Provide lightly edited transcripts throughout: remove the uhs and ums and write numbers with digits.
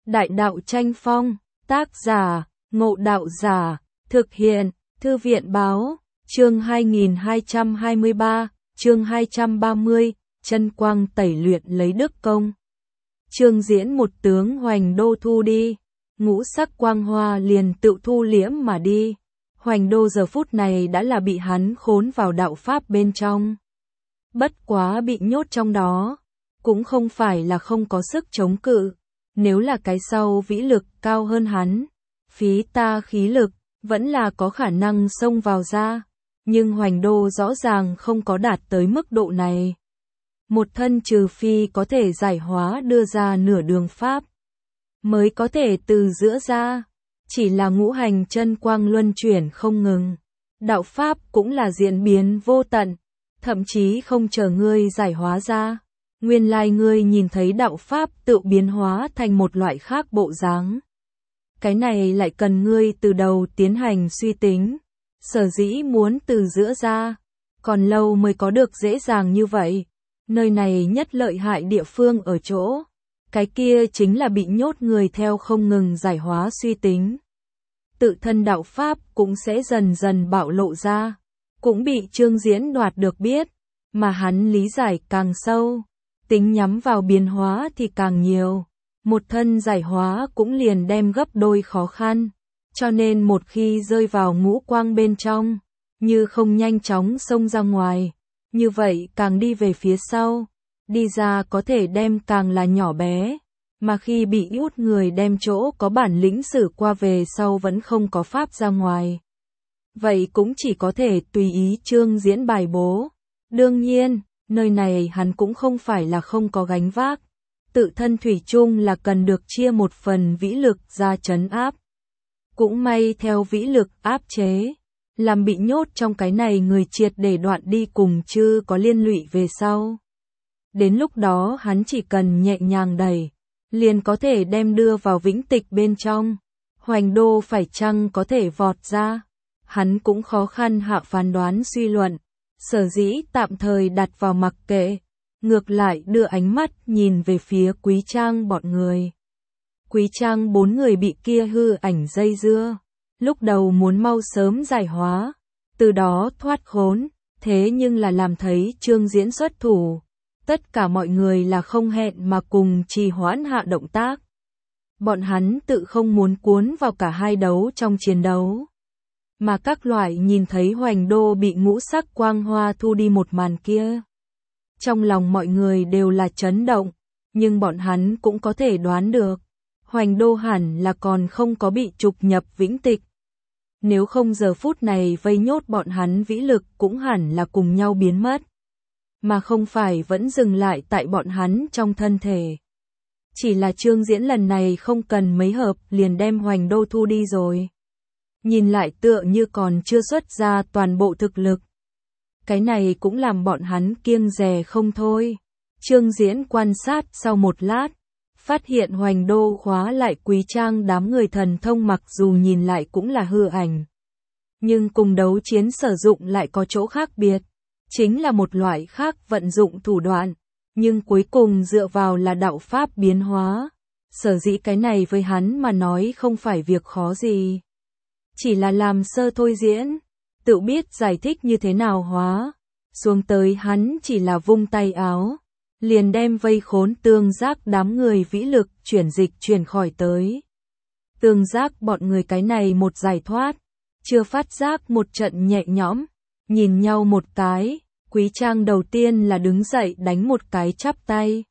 Đại đạo tranh phong, tác giả, Ngộ Đạo Giả, thực hiện, Thư viện báo, chương 2223, chương 230, chân quang tẩy luyện lấy đức công. Trương Diễn một tướng hoành đô thu đi, ngũ sắc quang hoa liền tự thu liễm mà đi. Hoành đô giờ phút này đã là bị hắn khốn vào đạo pháp bên trong. Bất quá bị nhốt trong đó, cũng không phải là không có sức chống cự. Nếu là cái sau vĩ lực cao hơn hắn, phí ta khí lực, vẫn là có khả năng xông vào ra. Nhưng hoành đô rõ ràng không có đạt tới mức độ này. Một thân trừ phi có thể giải hóa đưa ra nửa đường pháp, mới có thể từ giữa ra. Chỉ là ngũ hành chân quang luân chuyển không ngừng. Đạo pháp cũng là diễn biến vô tận, thậm chí không chờ ngươi giải hóa ra. Nguyên lai ngươi nhìn thấy đạo pháp tự biến hóa thành một loại khác bộ dáng. Cái này lại cần ngươi từ đầu tiến hành suy tính. Sở dĩ muốn từ giữa ra, còn lâu mới có được dễ dàng như vậy. Nơi này nhất lợi hại địa phương ở chỗ, cái kia chính là bị nhốt người theo không ngừng giải hóa suy tính. Tự thân đạo pháp cũng sẽ dần dần bạo lộ ra, cũng bị Trương Diễn đoạt được biết, mà hắn lý giải càng sâu, tính nhắm vào biến hóa thì càng nhiều. Một thân giải hóa cũng liền đem gấp đôi khó khăn, cho nên một khi rơi vào ngũ quang bên trong, như không nhanh chóng xông ra ngoài, như vậy càng đi về phía sau, đi ra có thể đem càng là nhỏ bé, mà khi bị út người đem chỗ có bản lĩnh xử qua về sau vẫn không có pháp ra ngoài. Vậy cũng chỉ có thể tùy ý Trương Diễn bài bố. Đương nhiên, nơi này hắn cũng không phải là không có gánh vác. Tự thân thủy chung là cần được chia một phần vĩ lực ra trấn áp. Cũng may theo vĩ lực áp chế, làm bị nhốt trong cái này người triệt để đoạn đi cùng chứ có liên lụy về sau. Đến lúc đó hắn chỉ cần nhẹ nhàng đẩy, liền có thể đem đưa vào vĩnh tịch bên trong. Hoành đô phải chăng có thể vọt ra, hắn cũng khó khăn hạ phán đoán suy luận, sở dĩ tạm thời đặt vào mặc kệ, ngược lại đưa ánh mắt nhìn về phía Quý Trang bọn người. Quý Trang bốn người bị kia hư ảnh dây dưa, lúc đầu muốn mau sớm giải hóa, từ đó thoát khốn, thế nhưng là làm thấy Trương Diễn xuất thủ. Tất cả mọi người là không hẹn mà cùng trì hoãn hạ động tác. Bọn hắn tự không muốn cuốn vào cả hai đấu trong chiến đấu. Mà các loại nhìn thấy hoành đô bị ngũ sắc quang hoa thu đi một màn kia. Trong lòng mọi người đều là chấn động, nhưng bọn hắn cũng có thể đoán được. Hoành đô hẳn là còn không có bị trục nhập vĩnh tịch. Nếu không giờ phút này vây nhốt bọn hắn vĩ lực cũng hẳn là cùng nhau biến mất. Mà không phải vẫn dừng lại tại bọn hắn trong thân thể. Chỉ là Trương Diễn lần này không cần mấy hợp liền đem hoành đô thu đi rồi. Nhìn lại tựa như còn chưa xuất ra toàn bộ thực lực. Cái này cũng làm bọn hắn kiêng dè không thôi. Trương Diễn quan sát sau một lát, phát hiện hoành đô khóa lại Quý Trang đám người thần thông mặc dù nhìn lại cũng là hư ảnh. Nhưng cùng đấu chiến sử dụng lại có chỗ khác biệt. Chính là một loại khác vận dụng thủ đoạn, nhưng cuối cùng dựa vào là đạo pháp biến hóa. Sở dĩ cái này với hắn mà nói không phải việc khó gì. Chỉ là làm sơ thôi diễn, tự biết giải thích như thế nào hóa. Xuống tới hắn chỉ là vung tay áo, liền đem vây khốn Tương Giác đám người vĩ lực chuyển khỏi tới. Tương Giác bọn người cái này một giải thoát, chưa phát giác một trận nhẹ nhõm. Nhìn nhau một cái, Quý Trang đầu tiên là đứng dậy đánh một cái chắp tay.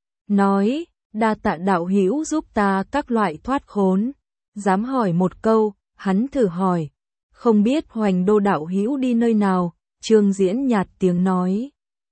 Nói, đa tạ đạo hữu giúp ta các loại thoát khốn. Dám hỏi một câu, hắn thử hỏi. Không biết hoành đô đạo hữu đi nơi nào, Trương Diễn nhạt tiếng nói.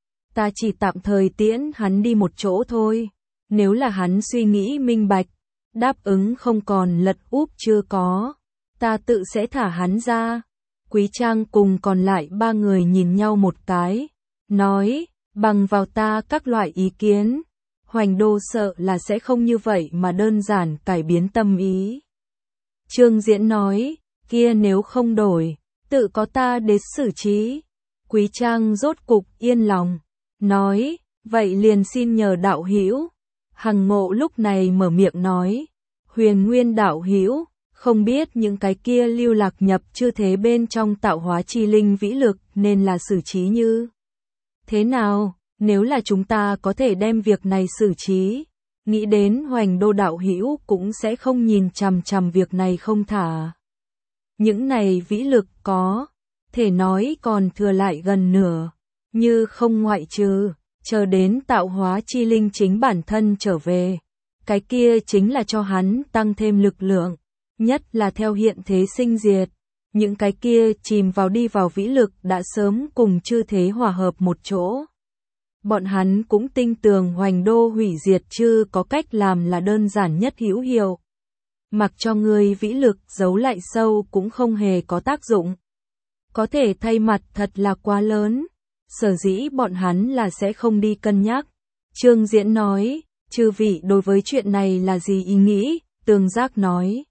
Ta chỉ tạm thời tiễn hắn đi một chỗ thôi. Nếu là hắn suy nghĩ minh bạch, đáp ứng không còn lật úp chưa có, ta tự sẽ thả hắn ra. Quý Trang cùng còn lại ba người nhìn nhau một cái, nói, bằng vào ta các loại ý kiến, hoành đô sợ là sẽ không như vậy mà đơn giản cải biến tâm ý. Trương Diễn nói, kia nếu không đổi, tự có ta đến xử trí. Quý Trang rốt cục yên lòng, nói, vậy liền xin nhờ đạo hữu. Hằng Ngộ lúc này mở miệng nói, Huyền Nguyên đạo hữu, không biết những cái kia lưu lạc nhập chư thế bên trong tạo hóa chi linh vĩ lực nên là xử trí như thế nào, nếu là chúng ta có thể đem việc này xử trí, nghĩ đến Hoành Đô đạo hữu cũng sẽ không nhìn chằm chằm việc này không thả. Những này vĩ lực có thể nói còn thừa lại gần nửa, như không ngoại trừ, chờ đến tạo hóa chi linh chính bản thân trở về. Cái kia chính là cho hắn tăng thêm lực lượng, nhất là theo hiện thế sinh diệt. Những cái kia chìm vào đi vào vĩ lực đã sớm cùng chư thế hòa hợp một chỗ. Bọn hắn cũng tin tưởng Hoành Đô hủy diệt chư có cách làm là đơn giản nhất hữu hiệu. Mặc cho người vĩ lực giấu lại sâu cũng không hề có tác dụng. Có thể thay mặt thật là quá lớn, sở dĩ bọn hắn là sẽ không đi cân nhắc. Trương Diễn nói, chư vị đối với chuyện này là gì ý nghĩ? Tường Giác nói,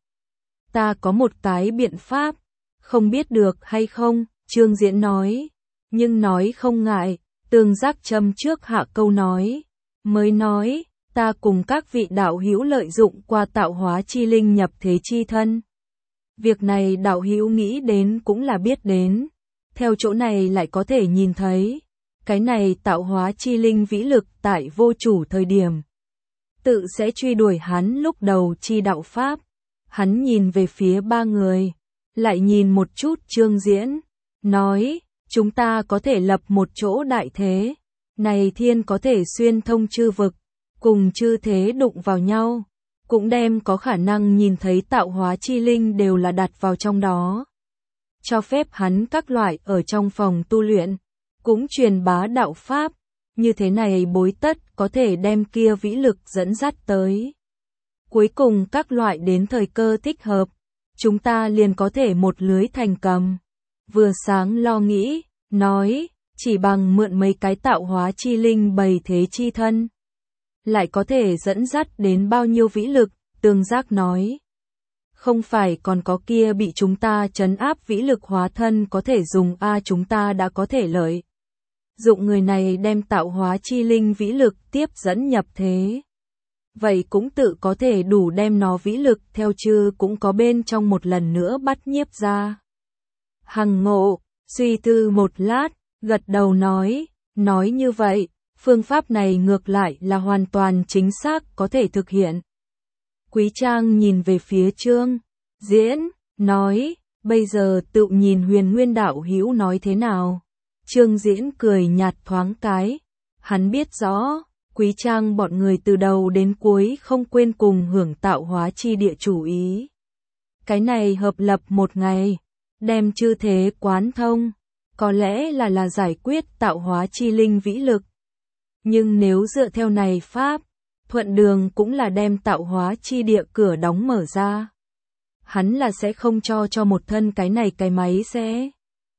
ta có một cái biện pháp, không biết được hay không? Trương Diễn nói, nhưng nói không ngại. Tường Giác châm trước hạ câu nói, mới nói, ta cùng các vị đạo hữu lợi dụng qua tạo hóa chi linh nhập thế chi thân. Việc này đạo hữu nghĩ đến cũng là biết đến, theo chỗ này lại có thể nhìn thấy, cái này tạo hóa chi linh vĩ lực tại vô chủ thời điểm. Tự sẽ truy đuổi hắn lúc đầu chi đạo pháp, hắn nhìn về phía ba người, lại nhìn một chút Trương Diễn, nói, chúng ta có thể lập một chỗ đại thế, này thiên có thể xuyên thông chư vực, cùng chư thế đụng vào nhau, cũng đem có khả năng nhìn thấy tạo hóa chi linh đều là đặt vào trong đó. Cho phép hắn các loại ở trong phòng tu luyện, cũng truyền bá đạo pháp, như thế này bối tất có thể đem kia vĩ lực dẫn dắt tới. Cuối cùng các loại đến thời cơ thích hợp, chúng ta liền có thể một lưới thành cầm. Vừa sáng lo nghĩ, nói, chỉ bằng mượn mấy cái tạo hóa chi linh bày thế chi thân, lại có thể dẫn dắt đến bao nhiêu vĩ lực, Tường Giác nói. Không phải còn có kia bị chúng ta trấn áp vĩ lực hóa thân có thể dùng chúng ta đã có thể lợi dụng người này đem tạo hóa chi linh vĩ lực tiếp dẫn nhập thế. Vậy cũng tự có thể đủ đem nó vĩ lực theo chư cũng có bên trong một lần nữa bắt nhiếp ra. Hằng Ngộ, suy tư một lát, gật đầu nói như vậy, phương pháp này ngược lại là hoàn toàn chính xác có thể thực hiện. Quý Trang nhìn về phía Trương Diễn, nói, bây giờ tự nhìn Huyền Nguyên đạo hữu nói thế nào. Trương Diễn cười nhạt thoáng cái, hắn biết rõ, Quý Trang bọn người từ đầu đến cuối không quên cùng hưởng tạo hóa chi địa chủ ý. Cái này hợp lập một ngày, đem chư thế quán thông, có lẽ là giải quyết tạo hóa chi linh vĩ lực. Nhưng nếu dựa theo này pháp, thuận đường cũng là đem tạo hóa chi địa cửa đóng mở ra. Hắn là sẽ không cho một thân cái này cái máy sẽ.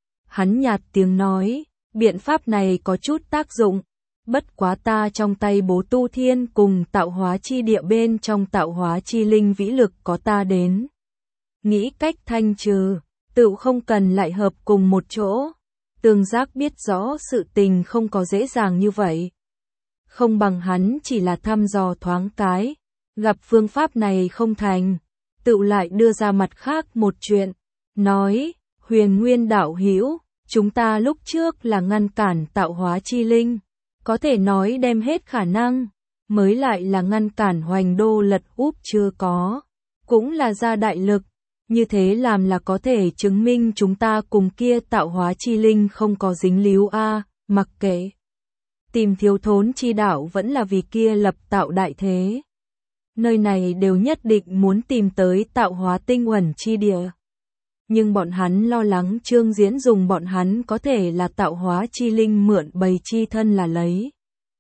Hắn nhạt tiếng nói, biện pháp này có chút tác dụng, bất quá ta trong tay bố tu thiên cùng tạo hóa chi địa bên trong tạo hóa chi linh vĩ lực có ta đến. Nghĩ cách thanh trừ, tự không cần lại hợp cùng một chỗ. Tường Giác biết rõ sự tình không có dễ dàng như vậy. Không bằng hắn chỉ là thăm dò thoáng cái, gặp phương pháp này không thành, tự lại đưa ra mặt khác một chuyện, nói, Huyền Nguyên đạo hữu, chúng ta lúc trước là ngăn cản tạo hóa chi linh, có thể nói đem hết khả năng, mới lại là ngăn cản Hoành Đô lật úp chưa có, cũng là ra đại lực, như thế làm là có thể chứng minh chúng ta cùng kia tạo hóa chi linh không có dính líu mặc kệ. Tìm thiếu thốn chi đạo vẫn là vì kia lập tạo đại thế. Nơi này đều nhất định muốn tìm tới tạo hóa tinh uẩn chi địa. Nhưng bọn hắn lo lắng Trương Diễn dùng bọn hắn có thể là tạo hóa chi linh mượn bày chi thân là lấy.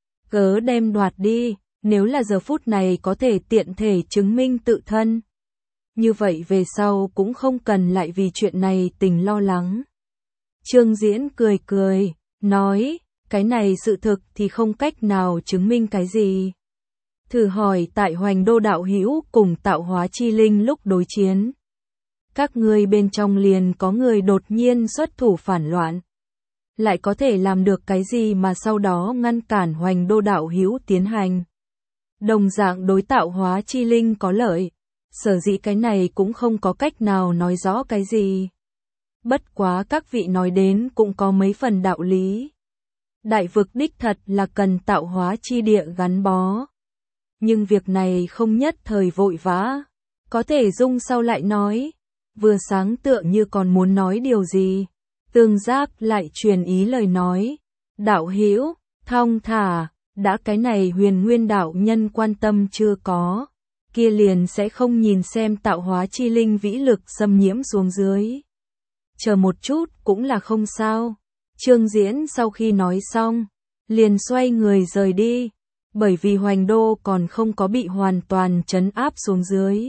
Cớ đem đoạt đi, nếu là giờ phút này có thể tiện thể chứng minh tự thân. Như vậy về sau cũng không cần lại vì chuyện này tình lo lắng. Trương Diễn cười, nói, cái này sự thực thì không cách nào chứng minh cái gì. Thử hỏi tại Hoành Đô đạo hữu cùng tạo hóa chi linh lúc đối chiến. Các ngươi bên trong liền có người đột nhiên xuất thủ phản loạn. Lại có thể làm được cái gì mà sau đó ngăn cản Hoành Đô đạo hữu tiến hành. Đồng dạng đối tạo hóa chi linh có lợi. sở dĩ cái này cũng không có cách nào nói rõ cái gì. Bất quá các vị nói đến cũng có mấy phần đạo lý. Đại vực đích thật là cần tạo hóa chi địa gắn bó. Nhưng việc này không nhất thời vội vã, có thể dung sau lại nói. Vừa sáng tựa như còn muốn nói điều gì, Tương Giác lại truyền ý lời nói. Đạo hữu, thong thả, đã cái này Huyền Nguyên đạo nhân quan tâm chưa có, kia liền sẽ không nhìn xem tạo hóa chi linh vĩ lực xâm nhiễm xuống dưới. Chờ một chút cũng là không sao. Trương Diễn sau khi nói xong, liền xoay người rời đi, bởi vì Hoành Đô còn không có bị hoàn toàn trấn áp xuống dưới.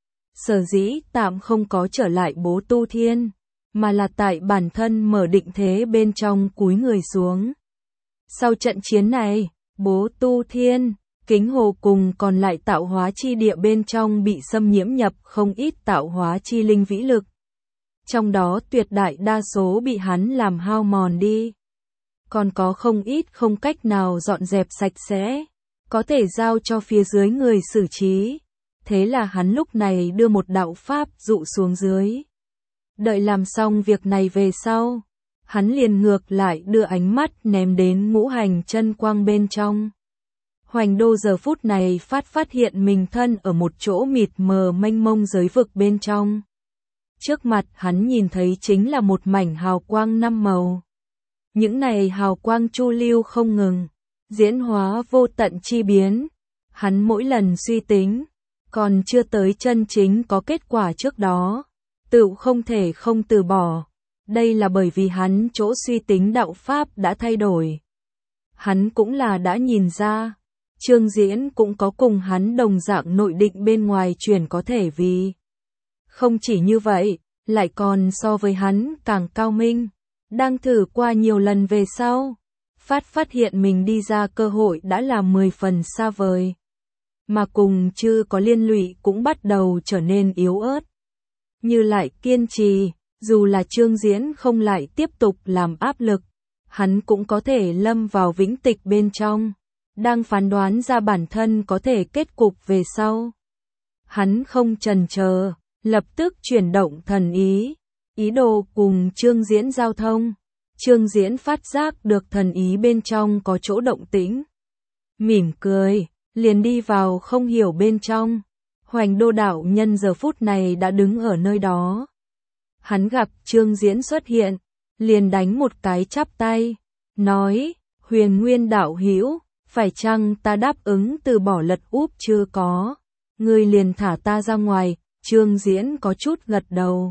Sở dĩ tạm không có trở lại Bố Tu Thiên, mà là tại bản thân mở định thế bên trong cúi người xuống. Sau trận chiến này, Bố Tu Thiên, Kính Hồ cùng còn lại tạo hóa chi địa bên trong bị xâm nhiễm nhập không ít tạo hóa chi linh vĩ lực. Trong đó tuyệt đại đa số bị hắn làm hao mòn đi. Còn có không ít không cách nào dọn dẹp sạch sẽ, có thể giao cho phía dưới người xử trí. Thế là hắn lúc này đưa một đạo pháp dụ xuống dưới. Đợi làm xong việc này về sau, hắn liền ngược lại đưa ánh mắt ném đến ngũ hành chân quang bên trong. Hoành Đô giờ phút này phát hiện mình thân ở một chỗ mịt mờ mênh mông giới vực bên trong. Trước mặt hắn nhìn thấy chính là một mảnh hào quang năm màu. Những này hào quang chu lưu không ngừng, diễn hóa vô tận chi biến. Hắn mỗi lần suy tính, còn chưa tới chân chính có kết quả trước đó, tự không thể không từ bỏ. Đây là bởi vì hắn chỗ suy tính đạo pháp đã thay đổi. Hắn cũng là đã nhìn ra, Trương Diễn cũng có cùng hắn đồng dạng nội định bên ngoài chuyển có thể vì. Không chỉ như vậy, lại còn so với hắn càng cao minh. Đang thử qua nhiều lần về sau, phát hiện mình đi ra cơ hội đã là 10 phần xa vời. Mà cùng chưa có liên lụy cũng bắt đầu trở nên yếu ớt. Như lại kiên trì, dù là Trương Diễn không lại tiếp tục làm áp lực, hắn cũng có thể lâm vào vĩnh tịch bên trong, đang phán đoán ra bản thân có thể kết cục về sau. Hắn không chần chờ, lập tức chuyển động thần ý đồ cùng Trương Diễn giao thông. Trương Diễn phát giác được thần ý bên trong có chỗ động tĩnh. Mỉm cười, liền đi vào không hiểu bên trong. Hoành Đô đạo nhân giờ phút này đã đứng ở nơi đó. Hắn gặp Trương Diễn xuất hiện, liền đánh một cái chắp tay, nói, Huyền Nguyên đạo hữu, phải chăng ta đáp ứng từ bỏ lật úp chưa có, ngươi liền thả ta ra ngoài. Trương Diễn có chút gật đầu,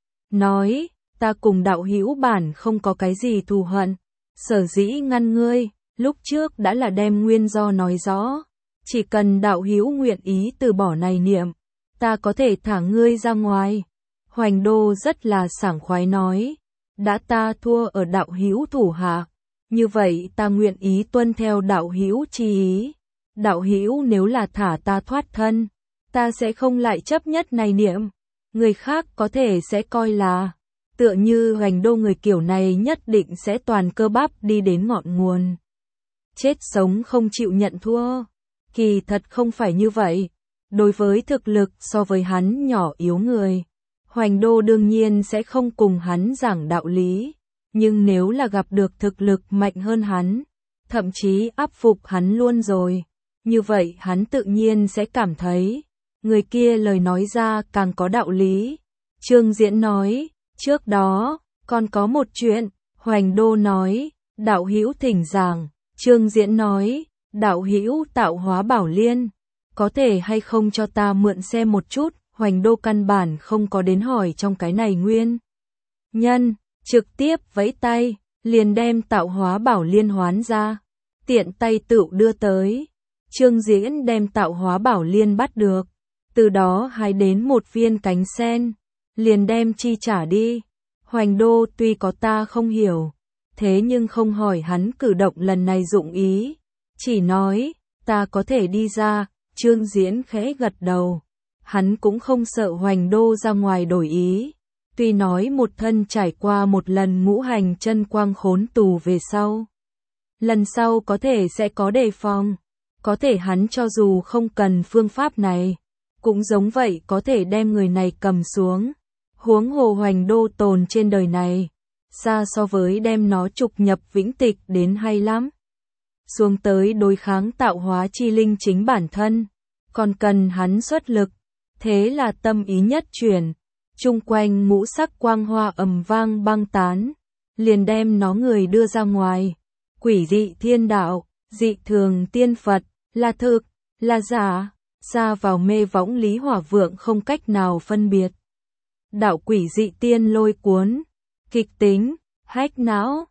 nói, ta cùng đạo hữu bản không có cái gì thù hận, sở dĩ ngăn ngươi, lúc trước đã là đem nguyên do nói rõ, chỉ cần đạo hữu nguyện ý từ bỏ này niệm, ta có thể thả ngươi ra ngoài. Hoành Đô rất là sảng khoái nói, đã ta thua ở đạo hữu thủ hạ, như vậy ta nguyện ý tuân theo đạo hữu chi ý. Đạo hữu nếu là thả ta thoát thân, ta sẽ không lại chấp nhất này niệm. Người khác có thể sẽ coi là, tựa như Hoành Đô người kiểu này nhất định sẽ toàn cơ bắp đi đến ngọn nguồn. Chết sống không chịu nhận thua. Kỳ thật không phải như vậy. Đối với thực lực so với hắn nhỏ yếu người, Hoành Đô đương nhiên sẽ không cùng hắn giảng đạo lý. Nhưng nếu là gặp được thực lực mạnh hơn hắn, thậm chí áp phục hắn luôn rồi, như vậy hắn tự nhiên sẽ cảm thấy người kia lời nói ra càng có đạo lý. Trương Diễn nói, trước đó, còn có một chuyện. Hoành Đô nói, đạo hữu thỉnh giảng. Trương Diễn nói, đạo hữu tạo hóa bảo liên, có thể hay không cho ta mượn xem một chút. Hoành Đô căn bản không có đến hỏi trong cái này nguyên nhân, trực tiếp vẫy tay, liền đem tạo hóa bảo liên hoán ra, tiện tay tự đưa tới. Trương Diễn đem tạo hóa bảo liên bắt được, từ đó hái đến một viên cánh sen, liền đem chi trả đi. Hoành Đô tuy có ta không hiểu, thế nhưng không hỏi hắn cử động lần này dụng ý, chỉ nói, ta có thể đi ra. Trương Diễn khẽ gật đầu, hắn cũng không sợ Hoành Đô ra ngoài đổi ý, tuy nói một thân trải qua một lần ngũ hành chân quang khốn tù về sau. Lần sau có thể sẽ có đề phòng, có thể hắn cho dù không cần phương pháp này, cũng giống vậy có thể đem người này cầm xuống. Huống hồ hoành đô tồn trên đời này, xa so với đem nó trục nhập vĩnh tịch đến hay lắm. Xuống tới đối kháng tạo hóa chi linh chính bản thân, còn cần hắn xuất lực. Thế là tâm ý nhất chuyển, chung quanh ngũ sắc quang hoa ầm vang băng tán, liền đem nó người đưa ra ngoài. Quỷ dị thiên đạo, dị thường tiên Phật, là thực, là giả, xa vào mê võng Lý Hỏa Vượng không cách nào phân biệt. Đạo quỷ dị tiên lôi cuốn, kịch tính, hách não,